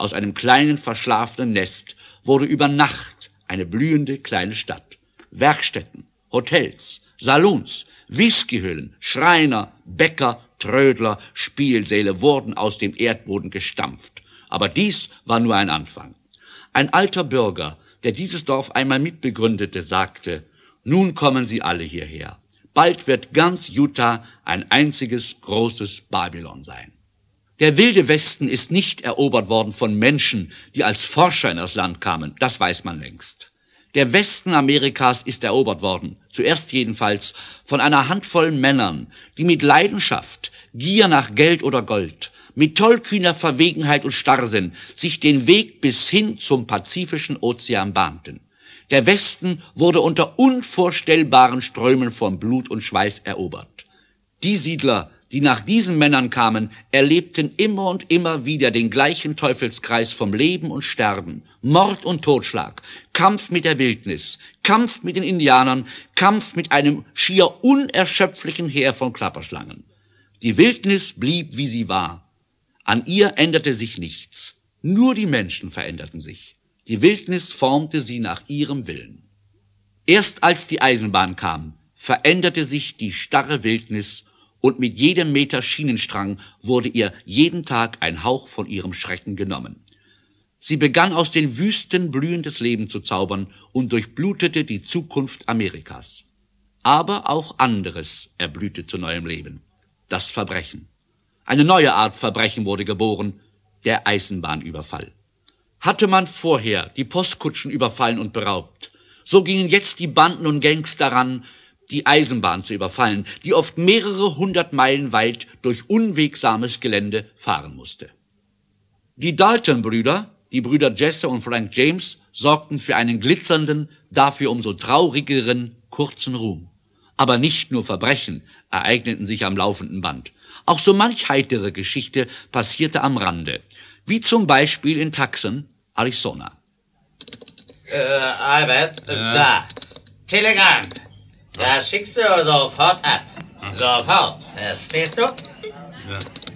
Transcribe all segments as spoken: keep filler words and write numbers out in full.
Aus einem kleinen, verschlafenen Nest wurde über Nacht eine blühende kleine Stadt. Werkstätten, Hotels, Salons, Whiskyhüllen, Schreiner, Bäcker, Trödler, Spielsäle wurden aus dem Erdboden gestampft. Aber dies war nur ein Anfang. Ein alter Bürger, der dieses Dorf einmal mitbegründete, sagte, nun kommen sie alle hierher. Bald wird ganz Utah ein einziges großes Babylon sein. Der wilde Westen ist nicht erobert worden von Menschen, die als Forscher in das Land kamen. Das weiß man längst. Der Westen Amerikas ist erobert worden, zuerst jedenfalls von einer Handvoll Männern, die mit Leidenschaft, Gier nach Geld oder Gold, mit tollkühner Verwegenheit und Starrsinn sich den Weg bis hin zum Pazifischen Ozean bahnten. Der Westen wurde unter unvorstellbaren Strömen von Blut und Schweiß erobert. Die Siedler, die nach diesen Männern kamen, erlebten immer und immer wieder den gleichen Teufelskreis vom Leben und Sterben, Mord und Totschlag, Kampf mit der Wildnis, Kampf mit den Indianern, Kampf mit einem schier unerschöpflichen Heer von Klapperschlangen. Die Wildnis blieb, wie sie war. An ihr änderte sich nichts. Nur die Menschen veränderten sich. Die Wildnis formte sie nach ihrem Willen. Erst als die Eisenbahn kam, veränderte sich die starre Wildnis und mit jedem Meter Schienenstrang wurde ihr jeden Tag ein Hauch von ihrem Schrecken genommen. Sie begann aus den Wüsten blühendes Leben zu zaubern und durchblutete die Zukunft Amerikas. Aber auch anderes erblühte zu neuem Leben. Das Verbrechen. Eine neue Art Verbrechen wurde geboren, der Eisenbahnüberfall. Hatte man vorher die Postkutschen überfallen und beraubt, so gingen jetzt die Banden und Gangs daran, die Eisenbahn zu überfallen, die oft mehrere hundert Meilen weit durch unwegsames Gelände fahren musste. Die Dalton-Brüder, die Brüder Jesse und Frank James, sorgten für einen glitzernden, dafür umso traurigeren, kurzen Ruhm. Aber nicht nur Verbrechen ereigneten sich am laufenden Band. Auch so manch heitere Geschichte passierte am Rande, wie zum Beispiel in Tucson, Arizona. Äh, Albert, ja. Da. Telegramm. Da schickst du sofort ab. Sofort. Verstehst du? Ja.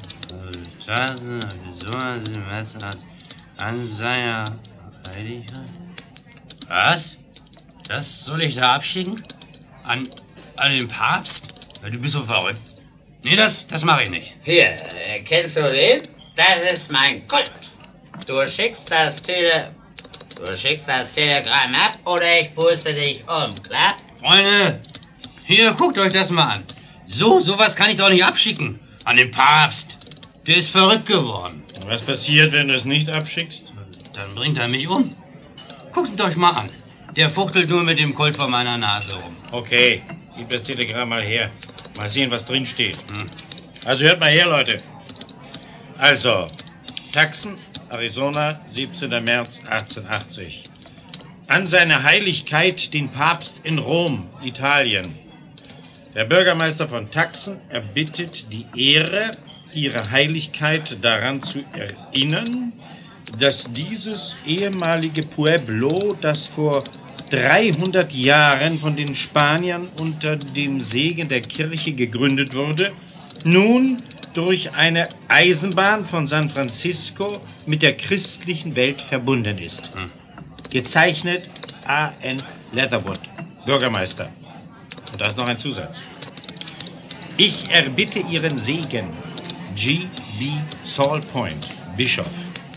Arizona, an seiner Heiligkeit. Was? Das soll ich da abschicken? An, an den Papst? Du bist so verrückt. Nee, das, das mache ich nicht. Hier, äh, kennst du den? Das ist mein Kult. Du schickst das Tele... Du schickst das Telegramm ab oder ich puste dich um, klar? Freunde, hier, guckt euch das mal an. So, sowas kann ich doch nicht abschicken. An den Papst. Der ist verrückt geworden. Was passiert, wenn du es nicht abschickst? Dann bringt er mich um. Guckt euch mal an. Der fuchtelt nur mit dem Colt vor meiner Nase rum. Okay, gib das Telegramm mal her. Mal sehen, was drin steht. Hm. Also hört mal her, Leute. Also, Tucson, Arizona, siebzehnter März achtzehnhundertachtzig. An seine Heiligkeit, den Papst in Rom, Italien. Der Bürgermeister von Tucson erbittet die Ehre, ihre Heiligkeit daran zu erinnern, dass dieses ehemalige Pueblo, das vor dreihundert Jahren von den Spaniern unter dem Segen der Kirche gegründet wurde, nun durch eine Eisenbahn von San Francisco mit der christlichen Welt verbunden ist. Hm. Gezeichnet A N Leatherwood, Bürgermeister. Und da ist noch ein Zusatz. Ich erbitte Ihren Segen, G B Sawpoint, Bischof.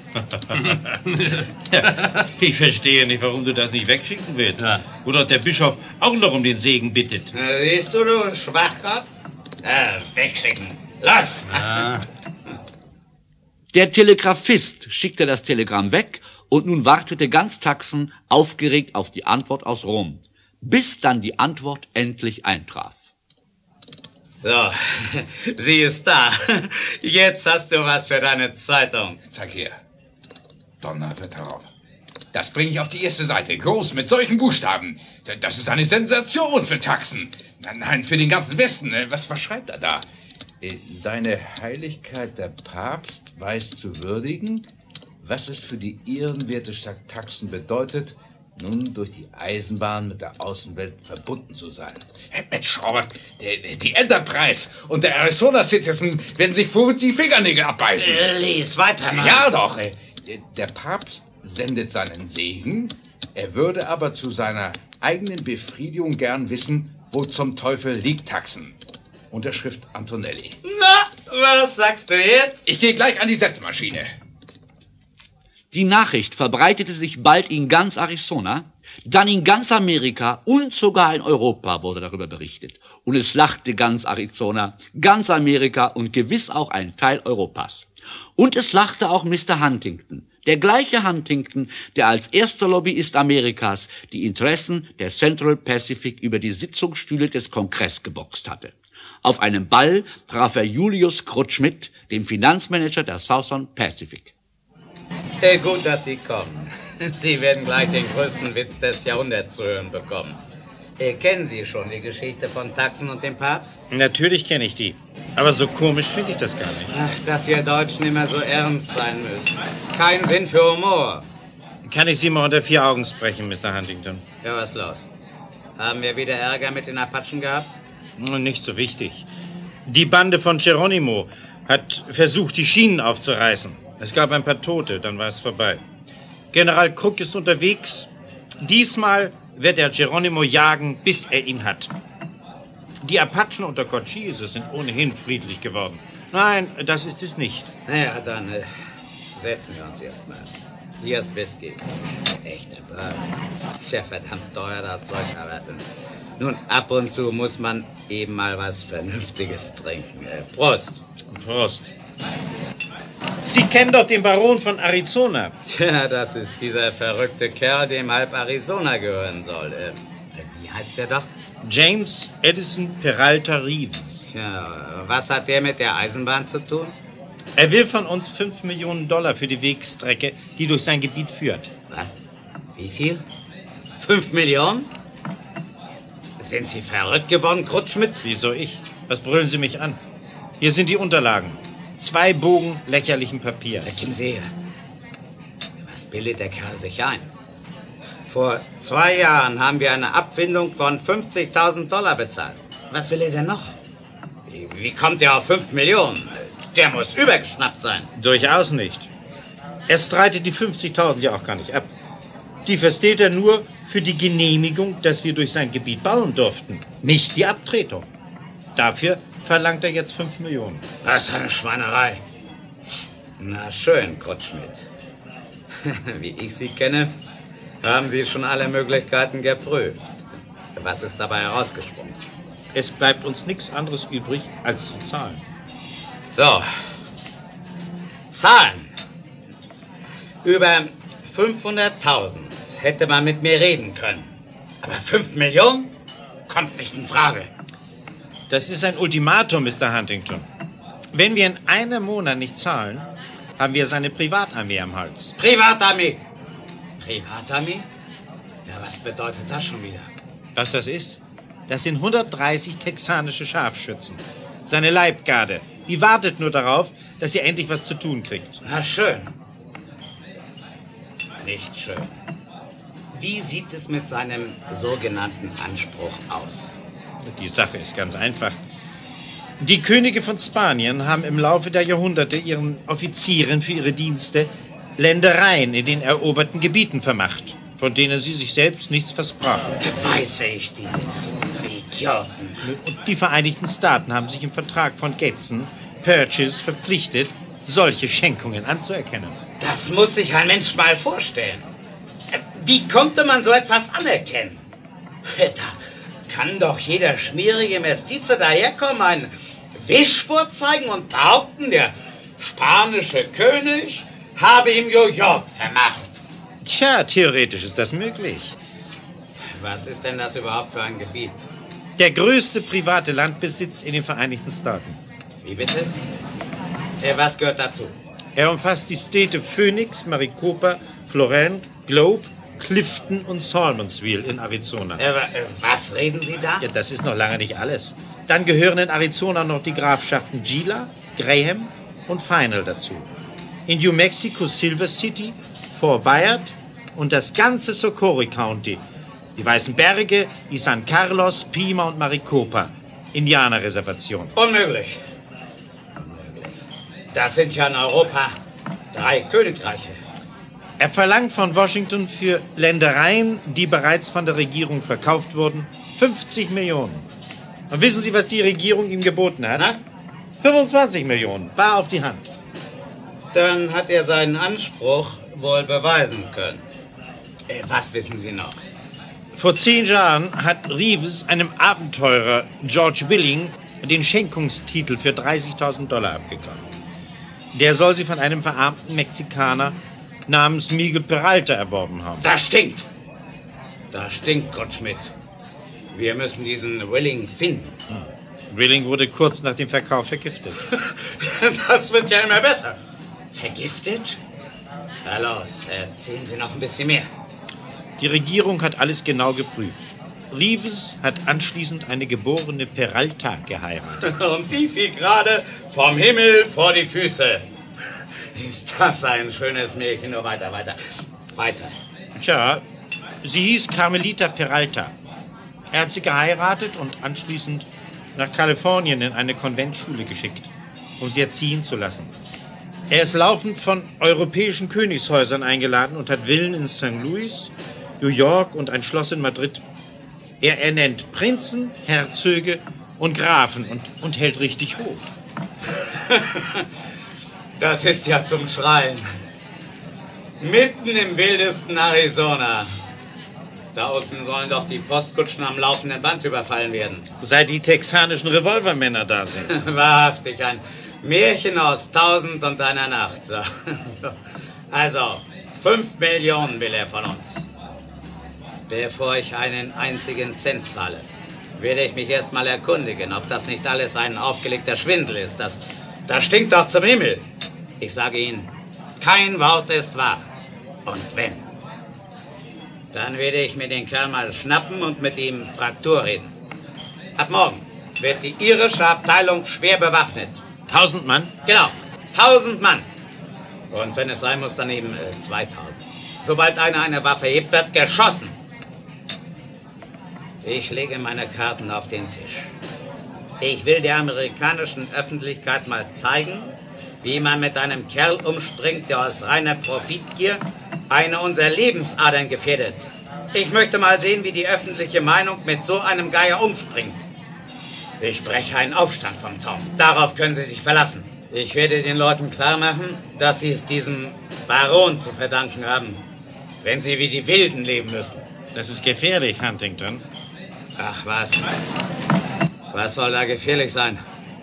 Ja, ich verstehe nicht, warum du das nicht wegschicken willst. Ja. Wo doch der Bischof auch noch um den Segen bittet. Äh, siehst du, du Schwachkopf? Äh, wegschicken. Los! Ja. Der Telegraphist schickte das Telegramm weg und nun wartete ganz Tucson aufgeregt auf die Antwort aus Rom, bis dann die Antwort endlich eintraf. So, sie ist da. Jetzt hast du was für deine Zeitung. Zeig her. Donnerwetter. Das bringe ich auf die erste Seite. Groß mit solchen Buchstaben. Das ist eine Sensation für Tucson. Nein, für den ganzen Westen. Was, was schreibt er da? Seine Heiligkeit der Papst weiß zu würdigen, was es für die ehrenwerte Stadt Tucson bedeutet, nun durch die Eisenbahn mit der Außenwelt verbunden zu sein. Mensch, Robert, die Enterprise und der Arizona Citizen werden sich vor die Fingernägel abbeißen. Lies weiter, Mann. Ja doch. Der Papst sendet seinen Segen, er würde aber zu seiner eigenen Befriedigung gern wissen, wo zum Teufel liegt Taxen. Unterschrift Antonelli. Na, was sagst du jetzt? Ich gehe gleich an die Setzmaschine. Die Nachricht verbreitete sich bald in ganz Arizona, dann in ganz Amerika und sogar in Europa wurde darüber berichtet. Und es lachte ganz Arizona, ganz Amerika und gewiss auch ein Teil Europas. Und es lachte auch Mister Huntington, der gleiche Huntington, der als erster Lobbyist Amerikas die Interessen der Central Pacific über die Sitzungsstühle des Kongress geboxt hatte. Auf einem Ball traf er Julius Krutschmidt, dem Finanzmanager der Southern Pacific. Äh, gut, dass Sie kommen. Sie werden gleich den größten Witz des Jahrhunderts zu hören bekommen. Äh, kennen Sie schon die Geschichte von Taxen und dem Papst? Natürlich kenne ich die. Aber so komisch finde ich das gar nicht. Ach, dass ihr Deutschen immer so ernst sein müsst. Kein Sinn für Humor. Kann ich Sie mal unter vier Augen sprechen, Mister Huntington? Ja, was ist los? Haben wir wieder Ärger mit den Apachen gehabt? Nicht so wichtig. Die Bande von Geronimo hat versucht, die Schienen aufzureißen. Es gab ein paar Tote, dann war es vorbei. General Crook ist unterwegs. Diesmal wird er Geronimo jagen, bis er ihn hat. Die Apachen unter Cochise sind ohnehin friedlich geworden. Nein, das ist es nicht. Naja, dann äh, setzen wir uns erstmal. Hier ist Whisky. Echter Bourbon. Ist ja verdammt teuer, das Zeug, aber äh, nun, ab und zu muss man eben mal was Vernünftiges trinken. Äh, Prost. Prost. Sie kennen doch den Baron von Arizona. Tja, das ist dieser verrückte Kerl, dem halb Arizona gehören soll. Äh, wie heißt der doch? James Edison Peralta Reeves. Ja, was hat der mit der Eisenbahn zu tun? Er will von uns fünf Millionen Dollar für die Wegstrecke, die durch sein Gebiet führt. Was? Wie viel? Fünf Millionen? Sind Sie verrückt geworden, Krutschmidt? Wieso ich? Was brüllen Sie mich an? Hier sind die Unterlagen. Zwei Bogen lächerlichen Papiers. Geben Sie her. Was bildet der Kerl sich ein? Vor zwei Jahren haben wir eine Abfindung von fünfzigtausend Dollar bezahlt. Was will er denn noch? Wie, wie kommt er auf fünf Millionen? Der muss übergeschnappt sein. Durchaus nicht. Er streitet die fünfzigtausend ja auch gar nicht ab. Die versteht er nur für die Genehmigung, dass wir durch sein Gebiet bauen durften. Nicht die Abtretung. Dafür verlangt er jetzt fünf Millionen. Was eine Schweinerei. Na schön, Krutschmidt. Wie ich Sie kenne, haben Sie schon alle Möglichkeiten geprüft. Was ist dabei herausgesprungen? Es bleibt uns nichts anderes übrig, als zu zahlen. So. Zahlen. Über fünfhunderttausend hätte man mit mir reden können. Aber fünf Millionen? Kommt nicht in Frage. Das ist ein Ultimatum, Mister Huntington. Wenn wir in einem Monat nicht zahlen, haben wir seine Privatarmee am Hals. Privatarmee? Privatarmee? Ja, was bedeutet das schon wieder? Was das ist? Das sind hundertdreißig texanische Scharfschützen. Seine Leibgarde. Die wartet nur darauf, dass ihr endlich was zu tun kriegt. Na schön. Nicht schön. Wie sieht es mit seinem sogenannten Anspruch aus? Die Sache ist ganz einfach. Die Könige von Spanien haben im Laufe der Jahrhunderte ihren Offizieren für ihre Dienste Ländereien in den eroberten Gebieten vermacht, von denen sie sich selbst nichts versprachen. Weiß ich, diese Idioten. Und die Vereinigten Staaten haben sich im Vertrag von Gadsden Purchase verpflichtet, solche Schenkungen anzuerkennen. Das muss sich ein Mensch mal vorstellen. Wie konnte man so etwas anerkennen? Da kann doch jeder schmierige Mestize daherkommen, einen Wisch vorzeigen und behaupten, der spanische König habe ihm New York vermacht. Tja, theoretisch ist das möglich. Was ist denn das überhaupt für ein Gebiet? Der größte private Landbesitz in den Vereinigten Staaten. Wie bitte? Äh, was gehört dazu? Er umfasst die Städte Phoenix, Maricopa, Florence, Globe, Clifton und Salmonsville in Arizona. Äh, was reden Sie da? Ja, das ist noch lange nicht alles. Dann gehören in Arizona noch die Grafschaften Gila, Graham und Final dazu. In New Mexico Silver City, Fort Bayard und das ganze Socorro County. Die Weißen Berge, die San Carlos, Pima und Maricopa. Indianerreservation. Unmöglich. Unmöglich. Das sind ja in Europa drei Königreiche. Er verlangt von Washington für Ländereien, die bereits von der Regierung verkauft wurden, fünfzig Millionen. Und wissen Sie, was die Regierung ihm geboten hat? Na? fünfundzwanzig Millionen, bar auf die Hand. Dann hat er seinen Anspruch wohl beweisen können. Äh, was wissen Sie noch? Vor zehn Jahren hat Reeves einem Abenteurer, George Willing, den Schenkungstitel für dreißigtausend Dollar abgekauft. Der soll sie von einem verarmten Mexikaner namens Miguel Peralta erworben haben. Das stinkt. Das stinkt, Gottschmidt. Wir müssen diesen Willing finden. Hm. Willing wurde kurz nach dem Verkauf vergiftet. Das wird ja immer besser. Vergiftet? Na los, erzählen Sie noch ein bisschen mehr. Die Regierung hat alles genau geprüft. Reeves hat anschließend eine geborene Peralta geheiratet. Und die fiel gerade vom Himmel vor die Füße. Ist das ein schönes Mädchen? Nur weiter, weiter, weiter. Tja, sie hieß Carmelita Peralta. Er hat sie geheiratet und anschließend nach Kalifornien in eine Konventschule geschickt, um sie erziehen zu lassen. Er ist laufend von europäischen Königshäusern eingeladen und hat Villen in Sankt Louis, New York und ein Schloss in Madrid. Er ernennt Prinzen, Herzöge und Grafen und, und hält richtig Hof. Das ist ja zum Schreien. Mitten im wildesten Arizona. Da unten sollen doch die Postkutschen am laufenden Band überfallen werden. Seit die texanischen Revolvermänner da sind. Wahrhaftig, ein Märchen aus Tausend und einer Nacht. So. Also, fünf Millionen will er von uns. Bevor ich einen einzigen Cent zahle, werde ich mich erst mal erkundigen, ob das nicht alles ein aufgelegter Schwindel ist. Das, das stinkt doch zum Himmel. Ich sage Ihnen, kein Wort ist wahr. Und wenn, dann werde ich mir den Kerl mal schnappen und mit ihm Fraktur reden. Ab morgen wird die irische Abteilung schwer bewaffnet. Tausend Mann? Genau, tausend Mann. Und wenn es sein muss, dann eben äh, zweitausend. Sobald einer eine Waffe hebt, wird geschossen. Ich lege meine Karten auf den Tisch. Ich will der amerikanischen Öffentlichkeit mal zeigen, wie man mit einem Kerl umspringt, der aus reiner Profitgier eine unserer Lebensadern gefährdet. Ich möchte mal sehen, wie die öffentliche Meinung mit so einem Geier umspringt. Ich breche einen Aufstand vom Zaun. Darauf können Sie sich verlassen. Ich werde den Leuten klar machen, dass sie es diesem Baron zu verdanken haben, wenn sie wie die Wilden leben müssen. Das ist gefährlich, Huntington. Ach was. Was soll da gefährlich sein?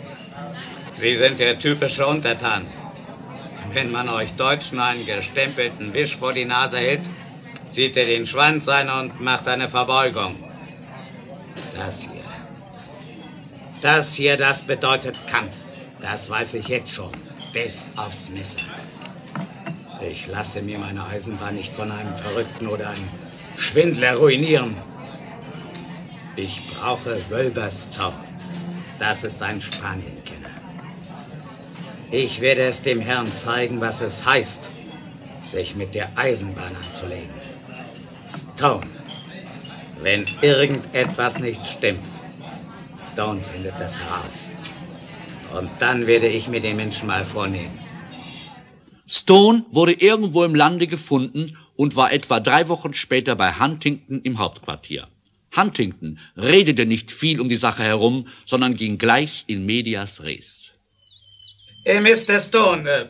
Sie sind der typische Untertan. Wenn man euch Deutschen einen gestempelten Wisch vor die Nase hält, zieht er den Schwanz ein und macht eine Verbeugung. Das hier. Das hier, das bedeutet Kampf. Das weiß ich jetzt schon. Bis aufs Messer. Ich lasse mir meine Eisenbahn nicht von einem Verrückten oder einem Schwindler ruinieren. Ich brauche Wölberstown. Das ist ein Spanienkenner. Ich werde es dem Herrn zeigen, was es heißt, sich mit der Eisenbahn anzulegen. Stone. Wenn irgendetwas nicht stimmt, Stone findet das heraus. Und dann werde ich mir den Menschen mal vornehmen. Stone wurde irgendwo im Lande gefunden und war etwa drei Wochen später bei Huntington im Hauptquartier. Huntington redete nicht viel um die Sache herum, sondern ging gleich in medias res. Äh, Mister Stone, äh,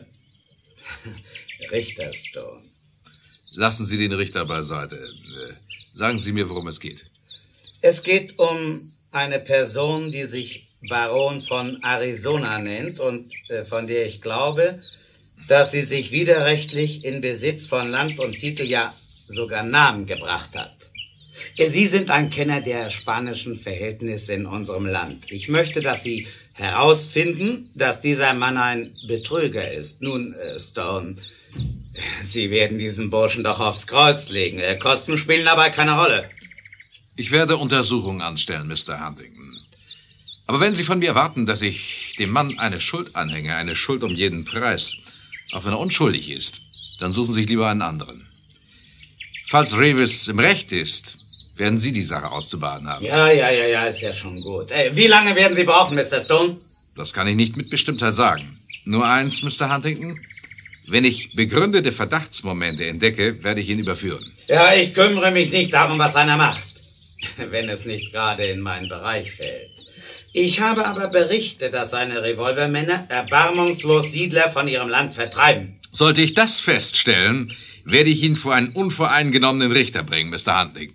Richter Stone. Lassen Sie den Richter beiseite. Äh, sagen Sie mir, worum es geht. Es geht um eine Person, die sich Baron von Arizona nennt und äh, von der ich glaube, dass sie sich widerrechtlich in Besitz von Land und Titel, ja sogar Namen gebracht hat. Sie sind ein Kenner der spanischen Verhältnisse in unserem Land. Ich möchte, dass Sie herausfinden, dass dieser Mann ein Betrüger ist. Nun, äh, Stone, Sie werden diesen Burschen doch aufs Kreuz legen. Äh, Kosten spielen dabei keine Rolle. Ich werde Untersuchungen anstellen, Mister Huntington. Aber wenn Sie von mir erwarten, dass ich dem Mann eine Schuld anhänge, eine Schuld um jeden Preis, auch wenn er unschuldig ist, dann suchen Sie sich lieber einen anderen. Falls Reeves im Recht ist, werden Sie die Sache auszubaden haben. Ja, ja, ja, ja, ist ja schon gut. Äh, wie lange werden Sie brauchen, Mister Stone? Das kann ich nicht mit Bestimmtheit sagen. Nur eins, Mister Huntington. Wenn ich begründete Verdachtsmomente entdecke, werde ich ihn überführen. Ja, ich kümmere mich nicht darum, was einer macht, wenn es nicht gerade in meinen Bereich fällt. Ich habe aber Berichte, dass seine Revolvermänner erbarmungslos Siedler von ihrem Land vertreiben. Sollte ich das feststellen, werde ich ihn vor einen unvoreingenommenen Richter bringen, Mister Huntington.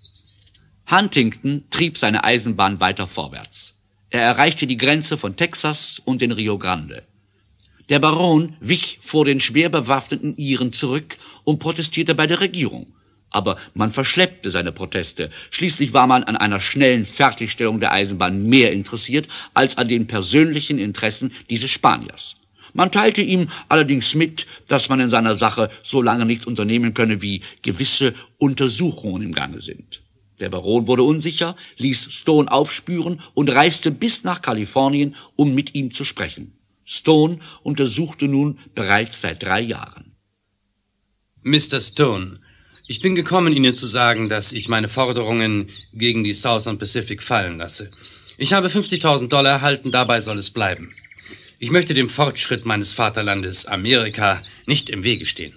Huntington trieb seine Eisenbahn weiter vorwärts. Er erreichte die Grenze von Texas und den Rio Grande. Der Baron wich vor den schwer bewaffneten Iren zurück und protestierte bei der Regierung. Aber man verschleppte seine Proteste. Schließlich war man an einer schnellen Fertigstellung der Eisenbahn mehr interessiert als an den persönlichen Interessen dieses Spaniers. Man teilte ihm allerdings mit, dass man in seiner Sache so lange nichts unternehmen könne, wie gewisse Untersuchungen im Gange sind. Der Baron wurde unsicher, ließ Stone aufspüren und reiste bis nach Kalifornien, um mit ihm zu sprechen. Stone untersuchte nun bereits seit drei Jahren. Mister Stone, ich bin gekommen, Ihnen zu sagen, dass ich meine Forderungen gegen die Southern Pacific fallen lasse. Ich habe fünfzigtausend Dollar erhalten, dabei soll es bleiben. Ich möchte dem Fortschritt meines Vaterlandes Amerika nicht im Wege stehen.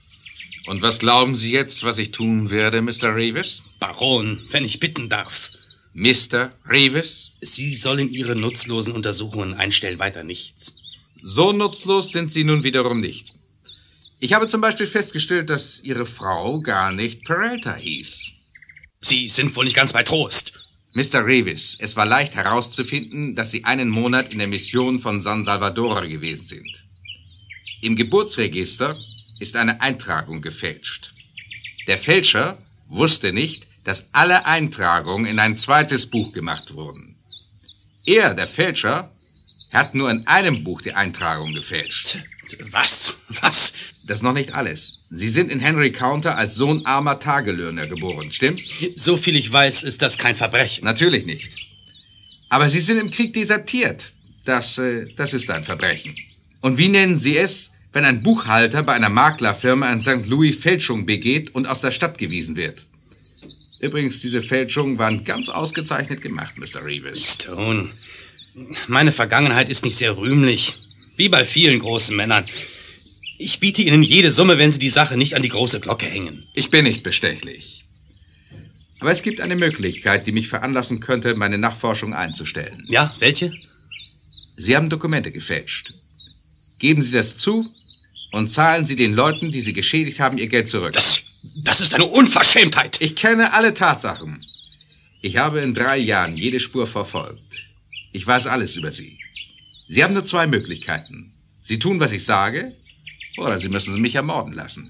Und was glauben Sie jetzt, was ich tun werde, Mister Reeves? Baron, wenn ich bitten darf. Mister Reeves? Sie sollen Ihre nutzlosen Untersuchungen einstellen, weiter nichts. So nutzlos sind Sie nun wiederum nicht. Ich habe zum Beispiel festgestellt, dass Ihre Frau gar nicht Peralta hieß. Sie sind wohl nicht ganz bei Trost. Mister Reeves, es war leicht herauszufinden, dass Sie einen Monat in der Mission von San Salvador gewesen sind. Im Geburtsregister ist eine Eintragung gefälscht. Der Fälscher wusste nicht, dass alle Eintragungen in ein zweites Buch gemacht wurden. Er, der Fälscher, hat nur in einem Buch die Eintragung gefälscht. Was? Was? Das ist noch nicht alles. Sie sind in Henry County als Sohn armer Tagelöhner geboren, stimmt's? So viel ich weiß, ist das kein Verbrechen. Natürlich nicht. Aber Sie sind im Krieg desertiert. Das, äh, das ist ein Verbrechen. Und wie nennen Sie es, wenn ein Buchhalter bei einer Maklerfirma in Sankt Louis Fälschung begeht und aus der Stadt gewiesen wird? Übrigens, diese Fälschungen waren ganz ausgezeichnet gemacht, Mister Reeves. Stone, meine Vergangenheit ist nicht sehr rühmlich. Wie bei vielen großen Männern. Ich biete Ihnen jede Summe, wenn Sie die Sache nicht an die große Glocke hängen. Ich bin nicht bestechlich. Aber es gibt eine Möglichkeit, die mich veranlassen könnte, meine Nachforschung einzustellen. Ja, welche? Sie haben Dokumente gefälscht. Geben Sie das zu und zahlen Sie den Leuten, die Sie geschädigt haben, ihr Geld zurück. Das, das ist eine Unverschämtheit. Ich kenne alle Tatsachen. Ich habe in drei Jahren jede Spur verfolgt. Ich weiß alles über Sie. Sie haben nur zwei Möglichkeiten. Sie tun, was ich sage, oder Sie müssen mich ermorden lassen.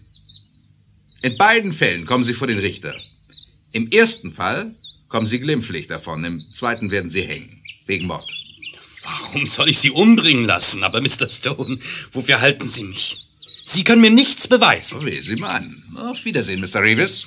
In beiden Fällen kommen Sie vor den Richter. Im ersten Fall kommen Sie glimpflich davon, im zweiten werden Sie hängen, wegen Mord. Warum soll ich Sie umbringen lassen? Aber Mister Stone, wofür halten Sie mich? Sie können mir nichts beweisen. Oh, wie Sie meinen. Auf Wiedersehen, Mister Reeves.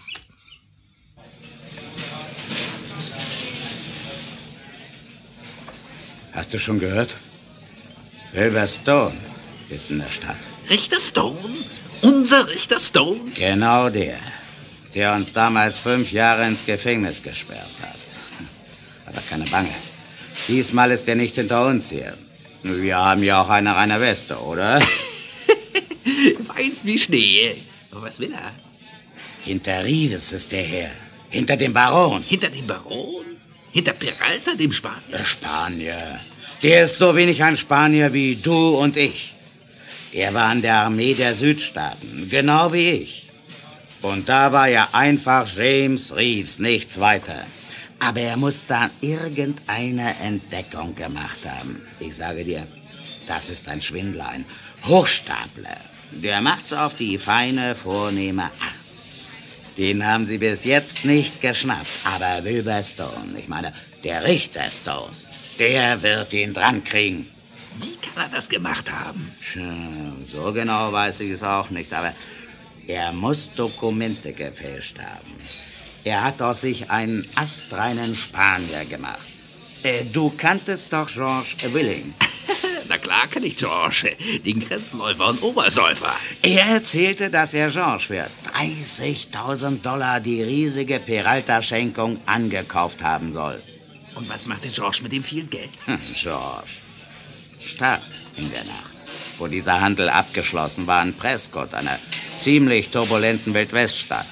Hast du schon gehört? Wilbur Stone ist in der Stadt. Richter Stone? Unser Richter Stone? Genau der, der uns damals fünf Jahre ins Gefängnis gesperrt hat. Aber keine Bange. Diesmal ist er nicht hinter uns hier. Wir haben ja auch eine reine Weste, oder? Weiß wie Schnee. Was will er? Hinter Reeves ist er her. Hinter dem Baron. Hinter dem Baron? Hinter Peralta, dem Spanier? Der Spanier. Der ist so wenig ein Spanier wie du und ich. Er war in der Armee der Südstaaten, genau wie ich. Und da war er einfach James Reeves, nichts weiter. Aber er muss dann irgendeine Entdeckung gemacht haben. Ich sage dir, das ist ein Schwindler, ein Hochstapler. Der macht's auf die feine, vornehme Art. Den haben sie bis jetzt nicht geschnappt. Aber Wilbur Stone, ich meine, der Richter Stone, der wird ihn dran kriegen. Wie kann er das gemacht haben? So genau weiß ich es auch nicht, aber er muss Dokumente gefälscht haben. Er hat aus sich einen astreinen Spanier gemacht. Äh, du kanntest doch George Willing. Na klar kann ich George, den Grenzläufer und Obersäufer. Er erzählte, dass er George für dreißigtausend Dollar die riesige Peralta-Schenkung angekauft haben soll. Und was machte George mit dem vielen Geld? Hm, George starb in der Nacht. wo dieser Handel abgeschlossen war, in Prescott, einer ziemlich turbulenten Wildweststadt.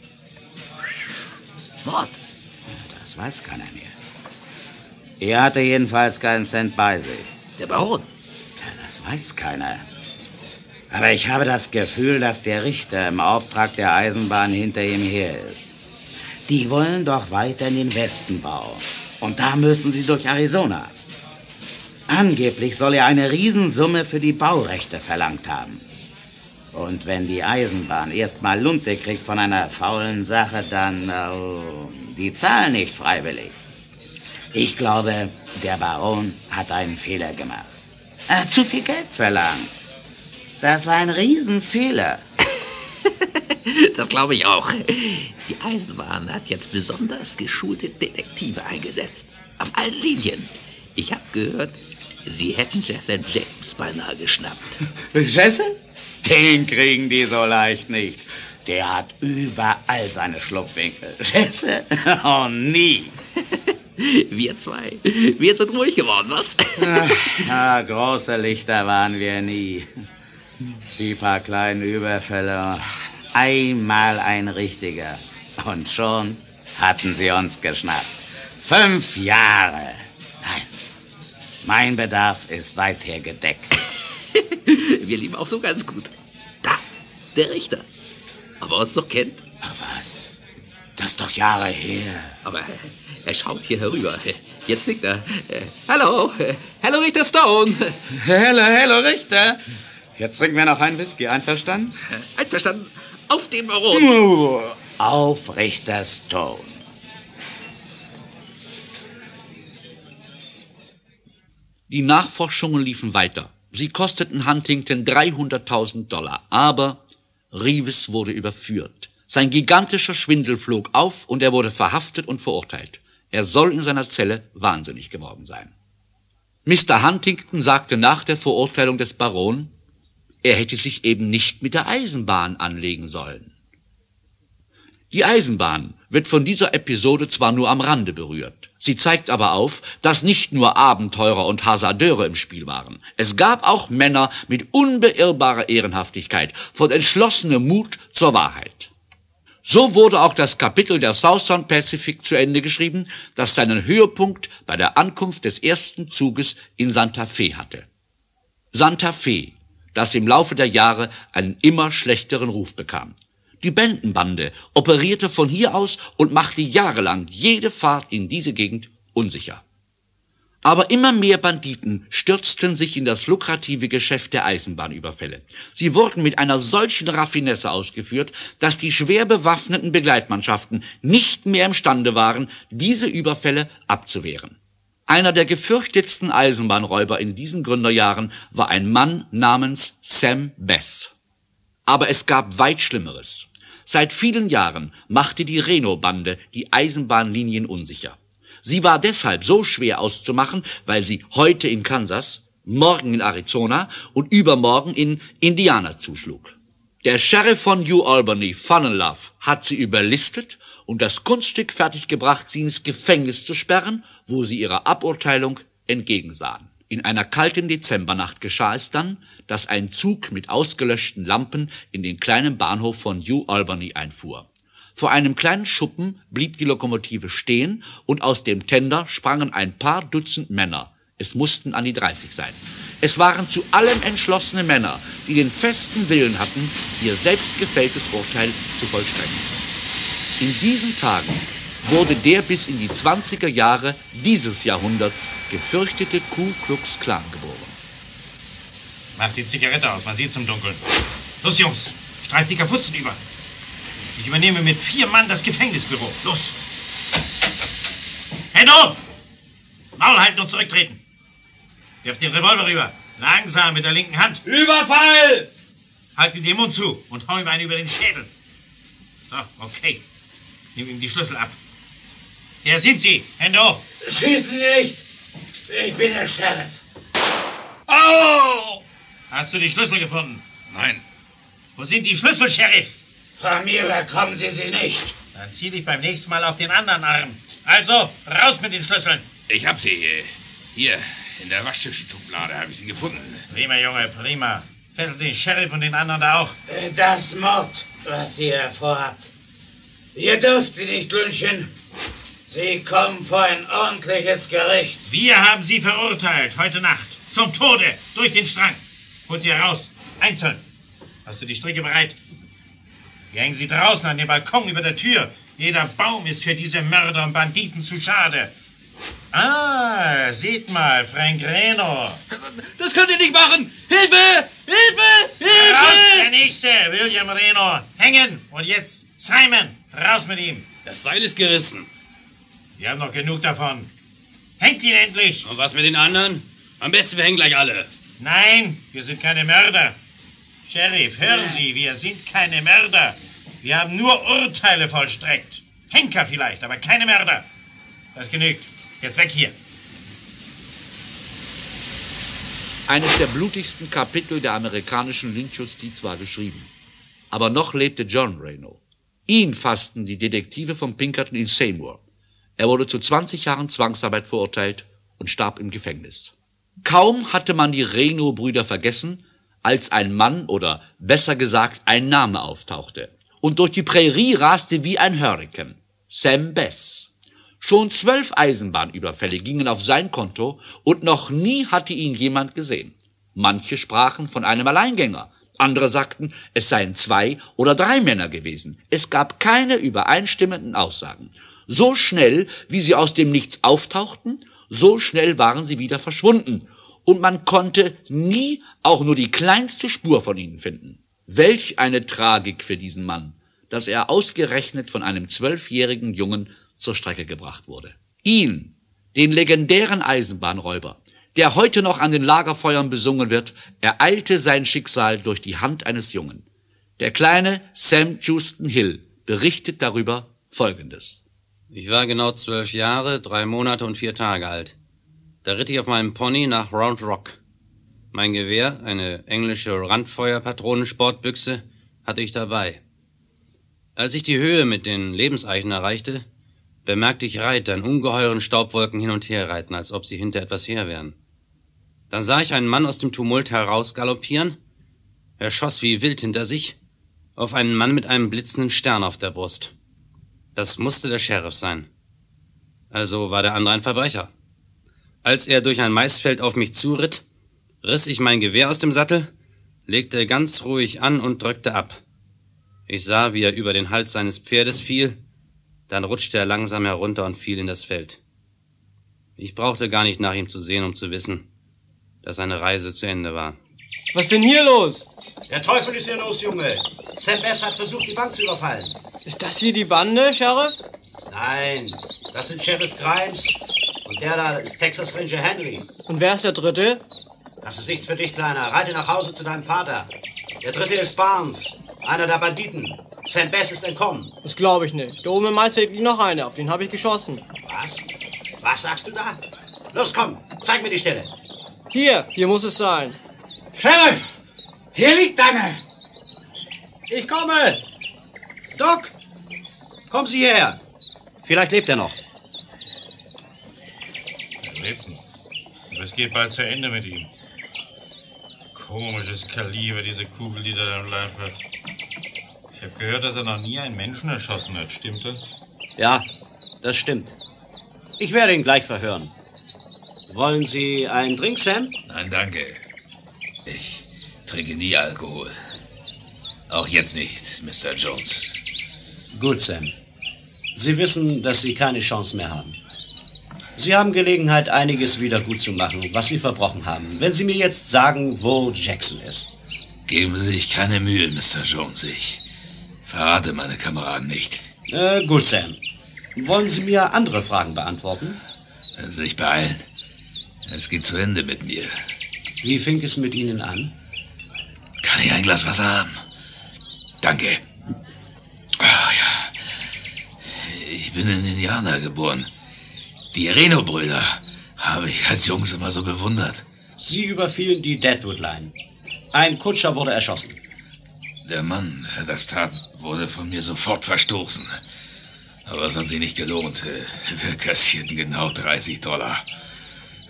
Mord? Das weiß keiner mehr. Er hatte jedenfalls keinen Cent bei sich. Der Baron? Ja, das weiß keiner. Aber ich habe das Gefühl, dass der Richter im Auftrag der Eisenbahn hinter ihm her ist. Die wollen doch weiter in den Westen bauen. Und da müssen sie durch Arizona. Angeblich soll er eine Riesensumme für die Baurechte verlangt haben. Und wenn die Eisenbahn erst mal Lunte kriegt von einer faulen Sache, dann... Oh, die zahlen nicht freiwillig. Ich glaube, der Baron hat einen Fehler gemacht. Er hat zu viel Geld verlangt. Das war ein Riesenfehler. Das glaube ich auch. Die Eisenbahn hat jetzt besonders geschulte Detektive eingesetzt. Auf allen Linien. Ich habe gehört, sie hätten Jesse James beinahe geschnappt. Jesse? Den kriegen die so leicht nicht. Der hat überall seine Schlupfwinkel. Jesse? Oh, nie. Wir zwei. Wir sind ruhig geworden, was? Ah, große Lichter waren wir nie. Die paar kleinen Überfälle. Einmal ein richtiger. Und schon hatten sie uns geschnappt. Fünf Jahre. Nein, mein Bedarf ist seither gedeckt. Wir leben auch so ganz gut. Da, der Richter. Ob er uns noch kennt? Ach was, das ist doch Jahre her. Aber er schaut hier herüber. Jetzt nickt er. Hallo, hallo Richter Stone. Hallo, hallo Richter. Jetzt trinken wir noch einen Whisky, einverstanden? Einverstanden. Auf den Baron. Uh, auf Richter Stone. Die Nachforschungen liefen weiter. Sie kosteten Huntington dreihunderttausend Dollar, aber Reeves wurde überführt. Sein gigantischer Schwindel flog auf und er wurde verhaftet und verurteilt. Er soll in seiner Zelle wahnsinnig geworden sein. Mister Huntington sagte nach der Verurteilung des Baron, er hätte sich eben nicht mit der Eisenbahn anlegen sollen. Die Eisenbahn wird von dieser Episode zwar nur am Rande berührt, sie zeigt aber auf, dass nicht nur Abenteurer und Hasardeure im Spiel waren. Es gab auch Männer mit unbeirrbarer Ehrenhaftigkeit, von entschlossenem Mut zur Wahrheit. So wurde auch das Kapitel der Southern Pacific zu Ende geschrieben, das seinen Höhepunkt bei der Ankunft des ersten Zuges in Santa Fe hatte. Santa Fe, das im Laufe der Jahre einen immer schlechteren Ruf bekam. Die Benton-Bande operierte von hier aus und machte jahrelang jede Fahrt in diese Gegend unsicher. Aber immer mehr Banditen stürzten sich in das lukrative Geschäft der Eisenbahnüberfälle. Sie wurden mit einer solchen Raffinesse ausgeführt, dass die schwer bewaffneten Begleitmannschaften nicht mehr imstande waren, diese Überfälle abzuwehren. Einer der gefürchtetsten Eisenbahnräuber in diesen Gründerjahren war ein Mann namens Sam Bass. Aber es gab weit Schlimmeres. Seit vielen Jahren machte die Reno-Bande die Eisenbahnlinien unsicher. Sie war deshalb so schwer auszumachen, weil sie heute in Kansas, morgen in Arizona und übermorgen in Indiana zuschlug. Der Sheriff von New Albany, Funenlove, hat sie überlistet und das Kunststück fertiggebracht, sie ins Gefängnis zu sperren, wo sie ihrer Aburteilung entgegensahen. In einer kalten Dezembernacht geschah es dann, dass ein Zug mit ausgelöschten Lampen in den kleinen Bahnhof von New Albany einfuhr. Vor einem kleinen Schuppen blieb die Lokomotive stehen und aus dem Tender sprangen ein paar Dutzend Männer. Es mussten an die dreißig sein. Es waren zu allem entschlossene Männer, die den festen Willen hatten, ihr selbstgefälltes Urteil zu vollstrecken. In diesen Tagen wurde der bis in die zwanziger Jahre dieses Jahrhunderts gefürchtete Ku Klux Klan geboren. Mach die Zigarette aus, man sieht's im Dunkeln. Los, Jungs, streift die Kapuzen über. Ich übernehme mit vier Mann das Gefängnisbüro. Los! Hände hoch! Maul halten und zurücktreten. Wirft den Revolver rüber. Langsam mit der linken Hand. Überfall! Halt ihm den Mund zu und hau ihm einen über den Schädel. So, okay. Nimm ihm die Schlüssel ab. Wer sind Sie? Hände hoch! Schießen Sie nicht! Ich bin der Sheriff. Au! Hast du die Schlüssel gefunden? Nein. Wo sind die Schlüssel, Sheriff? Von mir bekommen Sie sie nicht. Dann zieh dich beim nächsten Mal auf den anderen Arm. Also, raus mit den Schlüsseln. Ich hab sie. äh, Hier, In der Waschtischschublade habe ich sie gefunden. Prima, Junge, prima. Fesselt den Sheriff und den anderen da auch. Das Mord, was ihr vorhabt. Ihr dürft sie nicht lynchen. Sie kommen vor ein ordentliches Gericht. Wir haben sie verurteilt, heute Nacht. Zum Tode, durch den Strang. Holt sie heraus, einzeln. Hast du die Stricke bereit? Wir hängen sie draußen an dem Balkon über der Tür. Jeder Baum ist für diese Mörder und Banditen zu schade. Ah, seht mal, Frank Reno. Das könnt ihr nicht machen! Hilfe! Hilfe! Hilfe! Raus, der Nächste, William Reno. Hängen. Und jetzt Simon, raus mit ihm. Das Seil ist gerissen. Wir haben noch genug davon. Hängt ihn endlich. Und was mit den anderen? Am besten, wir hängen gleich alle. Nein, wir sind keine Mörder. Sheriff, hören Sie, wir sind keine Mörder. Wir haben nur Urteile vollstreckt. Henker vielleicht, aber keine Mörder. Das genügt. Jetzt weg hier. Eines der blutigsten Kapitel der amerikanischen Lynchjustiz war geschrieben. Aber noch lebte John Reno. Ihn fassten die Detektive von Pinkerton in Seymour. Er wurde zu zwanzig Jahren Zwangsarbeit verurteilt und starb im Gefängnis. Kaum hatte man die Reno-Brüder vergessen, als ein Mann oder besser gesagt ein Name auftauchte und durch die Prärie raste wie ein Hurrikan. Sam Bass. Schon zwölf Eisenbahnüberfälle gingen auf sein Konto und noch nie hatte ihn jemand gesehen. Manche sprachen von einem Alleingänger, andere sagten, es seien zwei oder drei Männer gewesen. Es gab keine übereinstimmenden Aussagen. So schnell, wie sie aus dem Nichts auftauchten, so schnell waren sie wieder verschwunden. Und man konnte nie auch nur die kleinste Spur von ihnen finden. Welch eine Tragik für diesen Mann, dass er ausgerechnet von einem zwölfjährigen Jungen zur Strecke gebracht wurde. Ihn, den legendären Eisenbahnräuber, der heute noch an den Lagerfeuern besungen wird, ereilte sein Schicksal durch die Hand eines Jungen. Der kleine Sam Houston Hill berichtet darüber Folgendes. Ich war genau zwölf Jahre, drei Monate und vier Tage alt. Da ritt ich auf meinem Pony nach Round Rock. Mein Gewehr, eine englische Randfeuerpatronensportbüchse, hatte ich dabei. Als ich die Höhe mit den Lebenseichen erreichte, bemerkte ich Reiter in ungeheuren Staubwolken hin und her reiten, als ob sie hinter etwas her wären. Dann sah ich einen Mann aus dem Tumult herausgaloppieren. Er schoss wie wild hinter sich auf einen Mann mit einem blitzenden Stern auf der Brust. Das musste der Sheriff sein. Also war der andere ein Verbrecher. Als er durch ein Maisfeld auf mich zuritt, riss ich mein Gewehr aus dem Sattel, legte ganz ruhig an und drückte ab. Ich sah, wie er über den Hals seines Pferdes fiel, dann rutschte er langsam herunter und fiel in das Feld. Ich brauchte gar nicht nach ihm zu sehen, um zu wissen, dass seine Reise zu Ende war. Was ist denn hier los? Der Teufel ist hier los, Junge. Sam Bass hat versucht, die Bank zu überfallen. Ist das hier die Bande, Sheriff? Nein, das sind Sheriff Grimes und der da ist Texas Ranger Henry. Und wer ist der Dritte? Das ist nichts für dich, Kleiner. Reite nach Hause zu deinem Vater. Der Dritte ist Barnes, einer der Banditen. Sam Bass ist entkommen. Das glaube ich nicht. Da oben im Maisfeld liegt noch einer, auf den habe ich geschossen. Was? Was sagst du da? Los, komm, zeig mir die Stelle. Hier, hier muss es sein. Sheriff, hier liegt einer. Ich komme. Doc, kommen Sie hierher. Vielleicht lebt er noch. Er lebt noch. Aber es geht bald zu Ende mit ihm. Komisches Kaliber, diese Kugel, die da im Leib hat. Ich habe gehört, dass er noch nie einen Menschen erschossen hat. Stimmt das? Ja, das stimmt. Ich werde ihn gleich verhören. Wollen Sie einen Drink, Sam? Nein, danke. Ich trinke nie Alkohol. Auch jetzt nicht, Mister Jones. Gut, Sam. Sie wissen, dass Sie keine Chance mehr haben. Sie haben Gelegenheit, einiges wieder gut zu machen, was Sie verbrochen haben. Wenn Sie mir jetzt sagen, wo Jackson ist. Geben Sie sich keine Mühe, Mister Jones. Ich verrate meine Kameraden nicht. Äh, gut, Sam. Wollen Sie mir andere Fragen beantworten? Wenn Sie sich beeilen. Es geht zu Ende mit mir. Wie fing es mit Ihnen an? Kann ich ein Glas Wasser haben? Danke. Oh, ja. Ich bin in Indiana geboren. Die Reno-Brüder habe ich als Jungs immer so bewundert. Sie überfielen die Deadwood Line. Ein Kutscher wurde erschossen. Der Mann, der das tat, wurde von mir sofort verstoßen. Aber es hat sich nicht gelohnt. Wir kassierten genau dreißig Dollar.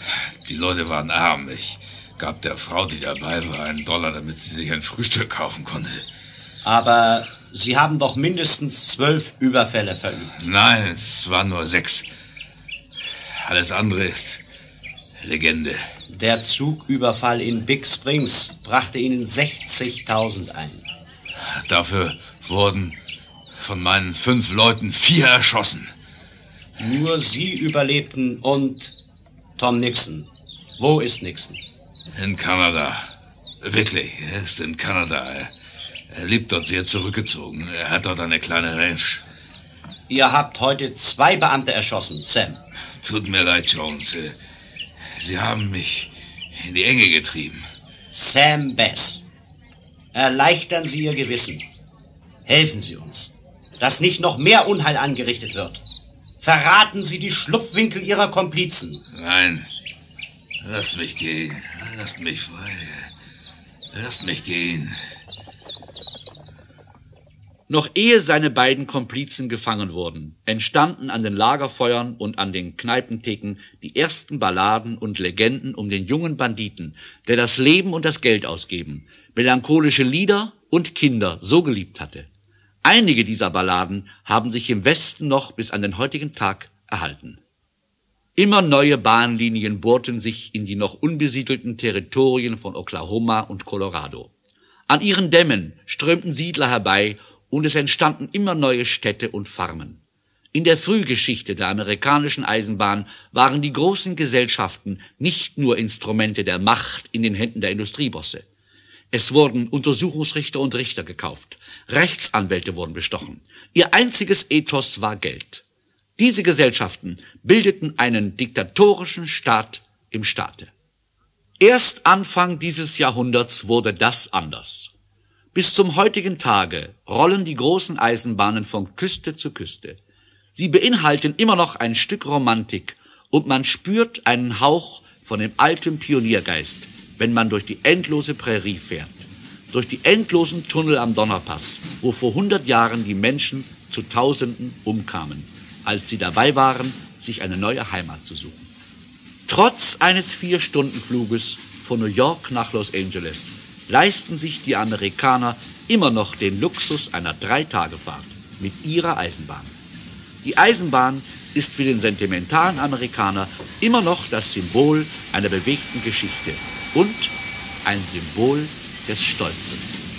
Die Leute waren arm. Ich gab der Frau, die dabei war, einen Dollar, damit sie sich ein Frühstück kaufen konnte. Aber Sie haben doch mindestens zwölf Überfälle verübt. Nein, es waren nur sechs. Alles andere ist Legende. Der Zugüberfall in Big Springs brachte Ihnen sechzigtausend ein. Dafür wurden von meinen fünf Leuten vier erschossen. Nur Sie überlebten und Tom Nixon. Wo ist Nixon? In Kanada. Wirklich, er ist in Kanada. Er, er lebt dort sehr zurückgezogen. Er hat dort eine kleine Ranch. Ihr habt heute zwei Beamte erschossen, Sam. Tut mir leid, Jones. Sie haben mich in die Enge getrieben. Sam Bass. Erleichtern Sie Ihr Gewissen. Helfen Sie uns, dass nicht noch mehr Unheil angerichtet wird. Verraten Sie die Schlupfwinkel Ihrer Komplizen. Nein. Lasst mich gehen. Lasst mich frei. Lasst mich gehen. Noch ehe seine beiden Komplizen gefangen wurden, entstanden an den Lagerfeuern und an den Kneipentheken die ersten Balladen und Legenden um den jungen Banditen, der das Leben und das Geld ausgeben, melancholische Lieder und Kinder so geliebt hatte. Einige dieser Balladen haben sich im Westen noch bis an den heutigen Tag erhalten. Immer neue Bahnlinien bohrten sich in die noch unbesiedelten Territorien von Oklahoma und Colorado. An ihren Dämmen strömten Siedler herbei und es entstanden immer neue Städte und Farmen. In der Frühgeschichte der amerikanischen Eisenbahn waren die großen Gesellschaften nicht nur Instrumente der Macht in den Händen der Industriebosse. Es wurden Untersuchungsrichter und Richter gekauft, Rechtsanwälte wurden bestochen. Ihr einziges Ethos war Geld. Diese Gesellschaften bildeten einen diktatorischen Staat im Staate. Erst Anfang dieses Jahrhunderts wurde das anders. Bis zum heutigen Tage rollen die großen Eisenbahnen von Küste zu Küste. Sie beinhalten immer noch ein Stück Romantik und man spürt einen Hauch von dem alten Pioniergeist, wenn man durch die endlose Prärie fährt, durch die endlosen Tunnel am Donnerpass, wo vor hundert Jahren die Menschen zu Tausenden umkamen, als sie dabei waren, sich eine neue Heimat zu suchen. Trotz eines Vier-Stunden-Fluges von New York nach Los Angeles leisten sich die Amerikaner immer noch den Luxus einer Drei-Tage-Fahrt mit ihrer Eisenbahn. Die Eisenbahn ist für den sentimentalen Amerikaner immer noch das Symbol einer bewegten Geschichte und ein Symbol des Stolzes.